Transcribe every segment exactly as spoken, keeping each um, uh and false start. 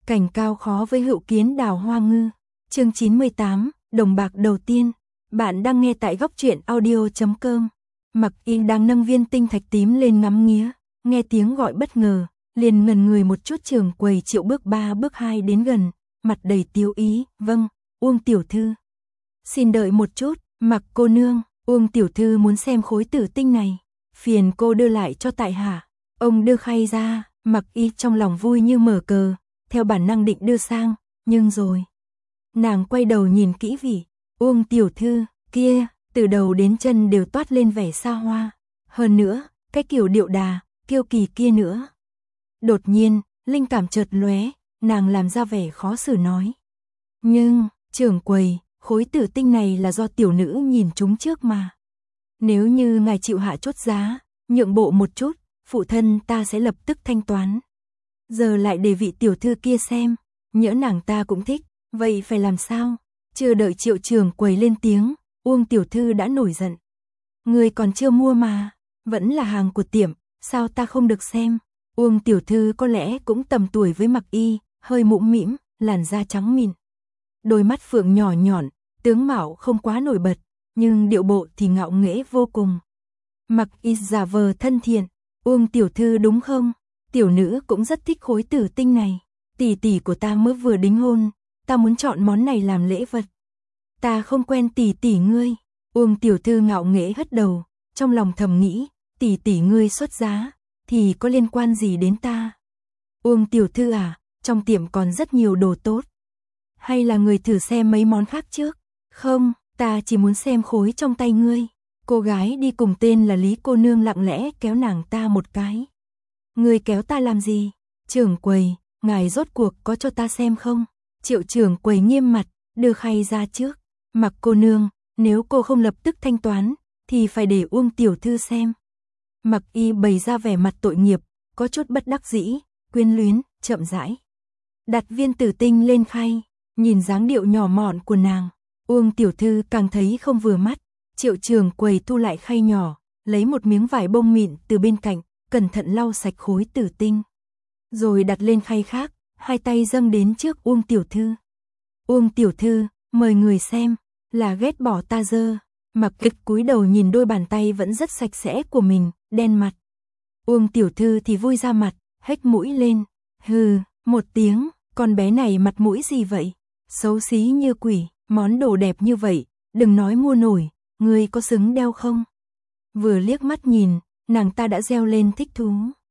Cảnh cao khó với hữu kiến đào hoa ngư. Chương chín mươi tám, đồng bạc đầu tiên. Bạn đang nghe tại góc truyện audio chấm com. Mặc Y đang nâng viên tinh thạch tím lên ngắm nghía, nghe tiếng gọi bất ngờ, liền ngần người một chút. Trưởng quầy Triệu bước ba bước hai đến gần, mặt đầy tiếu ý, "Vâng, Uông tiểu thư." "Xin đợi một chút, Mặc cô nương, Uông tiểu thư muốn xem khối tử tinh này, phiền cô đưa lại cho tại hạ." Ông đưa khay ra, Mặc Y trong lòng vui như mở cờ, theo bản năng định đưa sang, nhưng rồi nàng quay đầu nhìn kỹ vị Uông tiểu thư kia, từ đầu đến chân đều toát lên vẻ xa hoa, hơn nữa, cái kiểu điệu đà, kiêu kỳ kia nữa. Đột nhiên, linh cảm chợt lóe, nàng làm ra vẻ khó xử nói: "Nhưng, trưởng quầy, khối tử tinh này là do tiểu nữ nhìn trúng trước mà. Nếu như ngài chịu hạ chốt giá, nhượng bộ một chút, phụ thân ta sẽ lập tức thanh toán. Giờ lại để vị tiểu thư kia xem, nhỡ nàng ta cũng thích, vậy phải làm sao?" Chưa đợi Triệu trưởng quầy lên tiếng, Uông tiểu thư đã nổi giận: "Người còn chưa mua mà, vẫn là hàng của tiệm, sao ta không được xem?" Uông tiểu thư có lẽ cũng tầm tuổi với Mặc Y, hơi mũm mĩm, làn da trắng mịn, đôi mắt phượng nhỏ nhọn, tướng mạo không quá nổi bật, nhưng điệu bộ thì ngạo nghễ vô cùng. Mặc Y giả vờ thân thiện: "Uông tiểu thư đúng không? Tiểu nữ cũng rất thích khối tử tinh này. Tỷ tỷ của ta mới vừa đính hôn, ta muốn chọn món này làm lễ vật." "Ta không quen tỷ tỷ ngươi." Uông tiểu thư ngạo nghễ hất đầu, trong lòng thầm nghĩ, tỷ tỷ ngươi xuất giá, thì có liên quan gì đến ta? "Uông tiểu thư à, trong tiệm còn rất nhiều đồ tốt. Hay là người thử xem mấy món khác trước?" "Không, ta chỉ muốn xem khối trong tay ngươi." Cô gái đi cùng tên là Lý cô nương lặng lẽ kéo nàng ta một cái. "Ngươi kéo ta làm gì? Trưởng quầy, ngài rốt cuộc có cho ta xem không?" Triệu trưởng quầy nghiêm mặt, đưa khay ra trước. "Mặc cô nương, nếu cô không lập tức thanh toán, thì phải để Uông tiểu thư xem." Mặc Y bày ra vẻ mặt tội nghiệp, có chút bất đắc dĩ, quyến luyến, chậm rãi đặt viên tử tinh lên khay, nhìn dáng điệu nhỏ mọn của nàng, Uông tiểu thư càng thấy không vừa mắt. Triệu trưởng quầy thu lại khay nhỏ, lấy một miếng vải bông mịn từ bên cạnh, cẩn thận lau sạch khối tử tinh, rồi đặt lên khay khác, hai tay dâng đến trước Uông tiểu thư. "Uông tiểu thư, mời người xem, là ghét bỏ ta dơ." Mặc Kịch cúi đầu nhìn đôi bàn tay vẫn rất sạch sẽ của mình, đen mặt. Uông tiểu thư thì vui ra mặt, hếch mũi lên, hừ, một tiếng, con bé này mặt mũi gì vậy? Xấu xí như quỷ, món đồ đẹp như vậy, đừng nói mua nổi, ngươi có xứng đeo không? Vừa liếc mắt nhìn, nàng ta đã reo lên thích thú.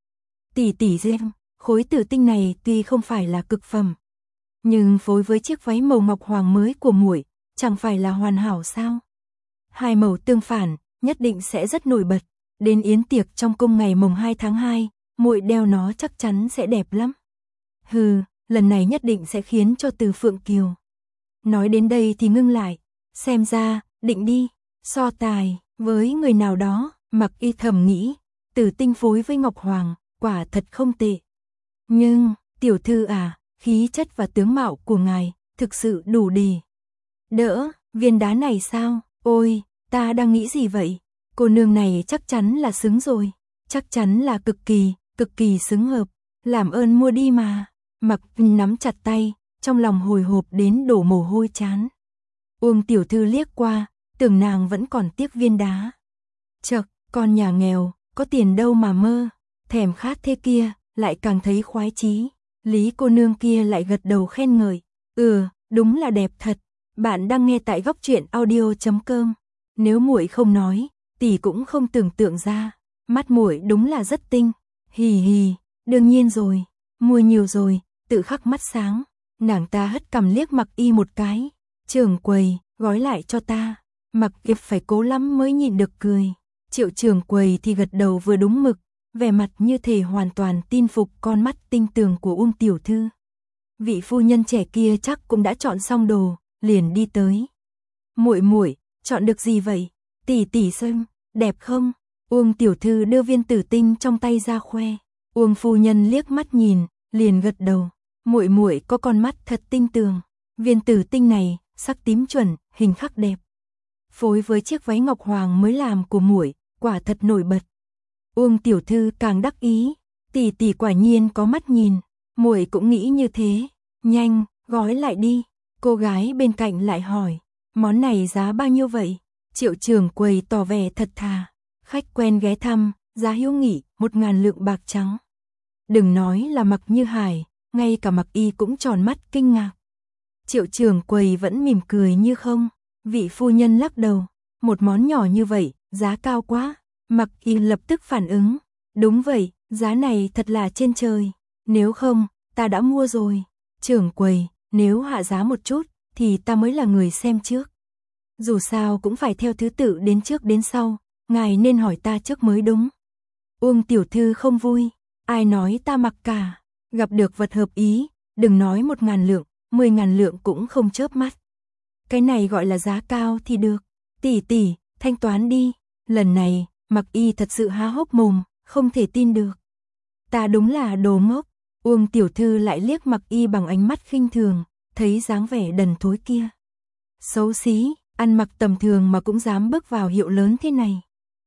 "Tỷ tỷ xem, khối tử tinh này tuy không phải là cực phẩm, nhưng phối với chiếc váy màu ngọc hoàng mới của muội, chẳng phải là hoàn hảo sao? Hai màu tương phản, nhất định sẽ rất nổi bật. Đến yến tiệc trong cung ngày mồng hai tháng hai, muội đeo nó chắc chắn sẽ đẹp lắm. Hừ, lần này nhất định sẽ khiến cho Từ Phượng Kiều." Nói đến đây thì ngưng lại, xem ra, định đi so tài với người nào đó. Mặc Y thầm nghĩ, tử tinh phối với ngọc hoàng, quả thật không tệ. Nhưng, tiểu thư à, khí chất và tướng mạo của ngài, thực sự đủ để đỡ viên đá này sao? Ôi, ta đang nghĩ gì vậy? Cô nương này chắc chắn là xứng rồi, chắc chắn là cực kỳ, cực kỳ xứng hợp. Làm ơn mua đi mà. Mặc nắm chặt tay, trong lòng hồi hộp đến đổ mồ hôi chán. Uông tiểu thư liếc qua, tưởng nàng vẫn còn tiếc viên đá. Chậc, con nhà nghèo, có tiền đâu mà mơ, thèm khát thế kia, lại càng thấy khoái chí. Lý cô nương kia lại gật đầu khen ngợi, "Ừ, đúng là đẹp thật." Bạn đang nghe tại góc truyện audio chấm com. Nếu muội không nói, tỷ cũng không tưởng tượng ra, mắt muội đúng là rất tinh. Hì hì, đương nhiên rồi, mua nhiều rồi, tự khắc mắt sáng. Nàng ta hất cằm liếc Mặc Y một cái, "Trưởng quầy, gói lại cho ta." Mặc Y phải cố lắm mới nhịn được cười. Triệu trưởng quầy thì gật đầu vừa đúng mực, vẻ mặt như thể hoàn toàn tin phục con mắt tinh tường của Uông tiểu thư. Vị phu nhân trẻ kia chắc cũng đã chọn xong đồ, liền đi tới. "Muội muội, chọn được gì vậy? Tỷ tỷ xem, đẹp không?" Uông tiểu thư đưa viên tử tinh trong tay ra khoe. Uông phu nhân liếc mắt nhìn, liền gật đầu, "Muội muội có con mắt thật tinh tường. Viên tử tinh này, sắc tím chuẩn, hình khắc đẹp. Phối với chiếc váy ngọc hoàng mới làm của muội, quả thật nổi bật." Uông tiểu thư càng đắc ý, "Tỷ tỷ quả nhiên có mắt nhìn, muội cũng nghĩ như thế." Nhanh, gói lại đi. Cô gái bên cạnh lại hỏi, món này giá bao nhiêu vậy? Triệu trưởng quầy tỏ vẻ thật thà. Khách quen ghé thăm, giá hữu nghị, một ngàn lượng bạc trắng. Đừng nói là Mạc Như Hải, ngay cả Mạc Y cũng tròn mắt kinh ngạc. Triệu trưởng quầy vẫn mỉm cười như không. Vị phu nhân lắc đầu, một món nhỏ như vậy, giá cao quá. Mạc Y lập tức phản ứng, đúng vậy, giá này thật là trên trời. Nếu không, ta đã mua rồi. Trưởng quầy, nếu hạ giá một chút, thì ta mới là người xem trước. Dù sao cũng phải theo thứ tự đến trước đến sau, ngài nên hỏi ta trước mới đúng. Uông tiểu thư không vui, ai nói ta mặc cả, gặp được vật hợp ý, đừng nói một ngàn lượng, mười ngàn lượng cũng không chớp mắt. Cái này gọi là giá cao thì được, tỷ tỷ, thanh toán đi. Lần này, Mạc Y thật sự há hốc mồm, không thể tin được. Ta đúng là đồ ngốc. Uông tiểu thư lại liếc Mạc Y bằng ánh mắt khinh thường, thấy dáng vẻ đần thối kia. Xấu xí, ăn mặc tầm thường mà cũng dám bước vào hiệu lớn thế này.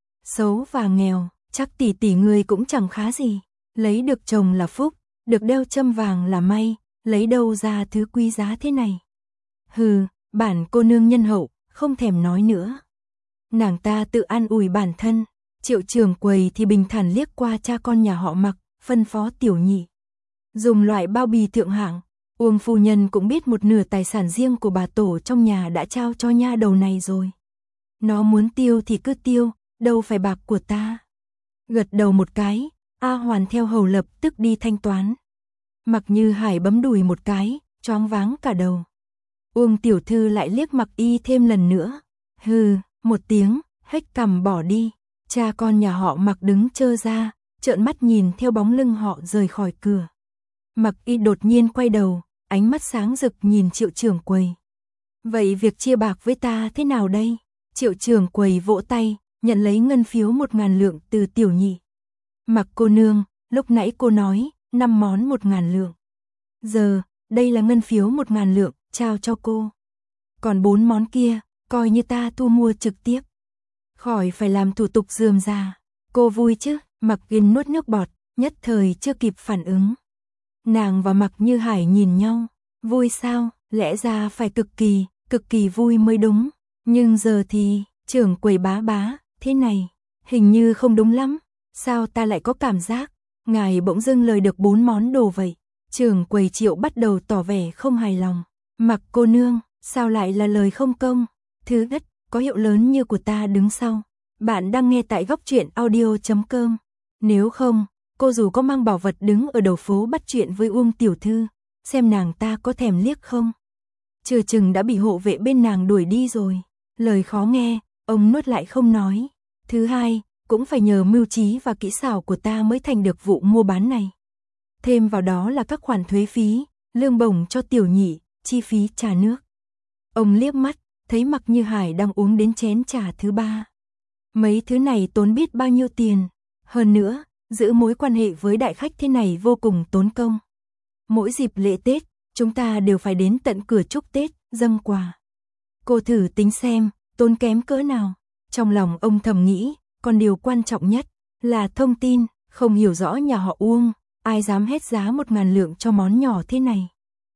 Xấu và nghèo, chắc tỷ tỷ người cũng chẳng khá gì. Lấy được chồng là phúc, được đeo châm vàng là may, lấy đâu ra thứ quý giá thế này. Hừ, bản cô nương nhân hậu, không thèm nói nữa. Nàng ta tự an ủi bản thân. Triệu trưởng quầy thì bình thản liếc qua cha con nhà họ Mạc, phân phó tiểu nhị dùng loại bao bì thượng hạng. Uông phu nhân cũng biết một nửa tài sản riêng của bà tổ trong nhà đã trao cho nha đầu này rồi. Nó muốn tiêu thì cứ tiêu, đâu phải bạc của ta. Gật đầu một cái, A Hoàn theo hầu lập tức đi thanh toán. Mạc Như Hải bấm đùi một cái, choáng váng cả đầu. Uông tiểu thư lại liếc Mạc Y thêm lần nữa. Hừ, một tiếng, hếch cằm bỏ đi. Cha con nhà họ Mạc đứng trơ ra, trợn mắt nhìn theo bóng lưng họ rời khỏi cửa. Mạc Y đột nhiên quay đầu, ánh mắt sáng rực nhìn Triệu trưởng quầy. Vậy việc chia bạc với ta thế nào đây? Triệu trưởng quầy vỗ tay, nhận lấy ngân phiếu một ngàn lượng từ tiểu nhị. Mạc cô nương, lúc nãy cô nói, năm món một ngàn lượng. Giờ, đây là ngân phiếu một ngàn lượng, trao cho cô. Còn bốn món kia, coi như ta thu mua trực tiếp. Khỏi phải làm thủ tục rườm rà. Cô vui chứ? Mạc Y nuốt nước bọt, nhất thời chưa kịp phản ứng. Nàng và Mạc Như Hải nhìn nhau, vui sao? Lẽ ra phải cực kỳ, cực kỳ vui mới đúng. Nhưng giờ thì, trưởng quầy bá bá, thế này, hình như không đúng lắm. Sao ta lại có cảm giác, ngài bỗng dưng lời được bốn món đồ vậy? Trưởng quầy Triệu bắt đầu tỏ vẻ không hài lòng. Mạc cô nương, sao lại là lời không công? Thứ nhất, có hiệu lớn như của ta đứng sau. Bạn đang nghe tại góc truyện audio chấm com. Nếu không, cô dù có mang bảo vật đứng ở đầu phố bắt chuyện với Uông tiểu thư, xem nàng ta có thèm liếc không. Chưa chừng đã bị hộ vệ bên nàng đuổi đi rồi. Lời khó nghe, ông nuốt lại không nói. Thứ hai, cũng phải nhờ mưu trí và kỹ xảo của ta mới thành được vụ mua bán này. Thêm vào đó là các khoản thuế phí, lương bổng cho tiểu nhị, chi phí trà nước. Ông liếc mắt, thấy Mạc Như Hải đang uống đến chén trà thứ ba. Mấy thứ này tốn biết bao nhiêu tiền. Hơn nữa, giữ mối quan hệ với đại khách thế này vô cùng tốn công. Mỗi dịp lễ Tết, chúng ta đều phải đến tận cửa chúc Tết, dâng quà. Cô thử tính xem, tốn kém cỡ nào. Trong lòng ông thầm nghĩ, còn điều quan trọng nhất là thông tin, không hiểu rõ nhà họ Uông, ai dám hết giá một ngàn lượng cho món nhỏ thế này.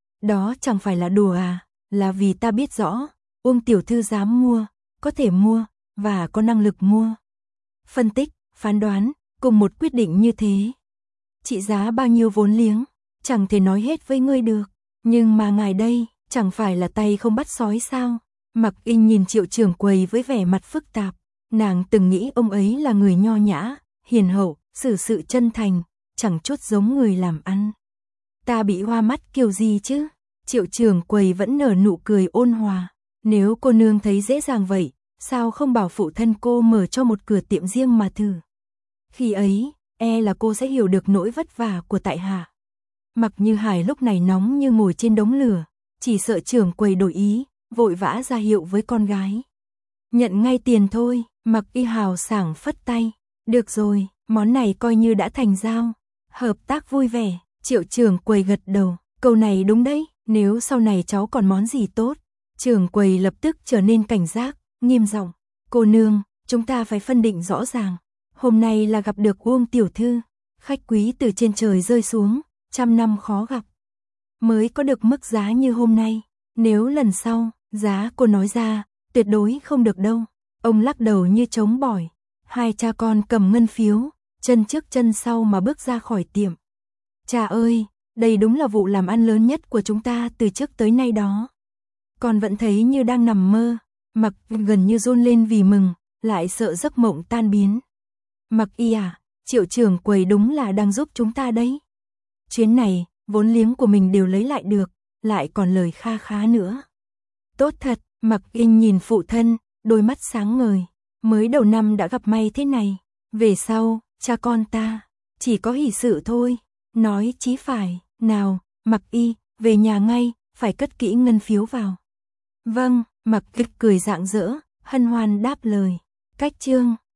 Đó chẳng phải là đùa à, là vì ta biết rõ, Uông tiểu thư dám mua, có thể mua, và có năng lực mua. Phân tích, phán đoán, cùng một quyết định như thế. Trị giá bao nhiêu vốn liếng, chẳng thể nói hết với ngươi được. Nhưng mà ngài đây, chẳng phải là tay không bắt sói sao? Mạc Y nhìn Triệu trưởng quầy với vẻ mặt phức tạp. Nàng từng nghĩ ông ấy là người nho nhã, hiền hậu, xử sự chân thành, chẳng chút giống người làm ăn. Ta bị hoa mắt kiểu gì chứ? Triệu trưởng quầy vẫn nở nụ cười ôn hòa. Nếu cô nương thấy dễ dàng vậy, sao không bảo phụ thân cô mở cho một cửa tiệm riêng mà thử? Khi ấy, e là cô sẽ hiểu được nỗi vất vả của tại hạ. Mạc Như Hải lúc này nóng như ngồi trên đống lửa, chỉ sợ trưởng quầy đổi ý, vội vã ra hiệu với con gái. Nhận ngay tiền thôi. Mạc Y hào sảng phất tay. Được rồi, món này coi như đã thành giao. Hợp tác vui vẻ. Triệu trưởng quầy gật đầu. Câu này đúng đấy, nếu sau này cháu còn món gì tốt. Trưởng quầy lập tức trở nên cảnh giác, nghiêm giọng. Cô nương, chúng ta phải phân định rõ ràng. Hôm nay là gặp được Uông tiểu thư, khách quý từ trên trời rơi xuống, trăm năm khó gặp. mới có được mức giá như hôm nay. Nếu lần sau, giá cô nói ra, tuyệt đối không được đâu. Ông lắc đầu như chống bỏi. Hai cha con cầm ngân phiếu, chân trước chân sau mà bước ra khỏi tiệm. Cha ơi, đây đúng là vụ làm ăn lớn nhất của chúng ta từ trước tới nay đó. Con vẫn thấy như đang nằm mơ. Mặc gần như run lên vì mừng, lại sợ giấc mộng tan biến. Mặc Y à, Triệu trưởng quầy đúng là đang giúp chúng ta đấy. Chuyến này, vốn liếng của mình đều lấy lại được, lại còn lời kha khá nữa. Tốt thật, Mặc Y nhìn phụ thân, đôi mắt sáng ngời. Mới đầu năm đã gặp may thế này. Về sau, cha con ta, chỉ có hỷ sự thôi. Nói chí phải, nào, Mặc Y, về nhà ngay, phải cất kỹ ngân phiếu vào. Vâng, Mặc Y cười rạng rỡ, hân hoan đáp lời. Cách chương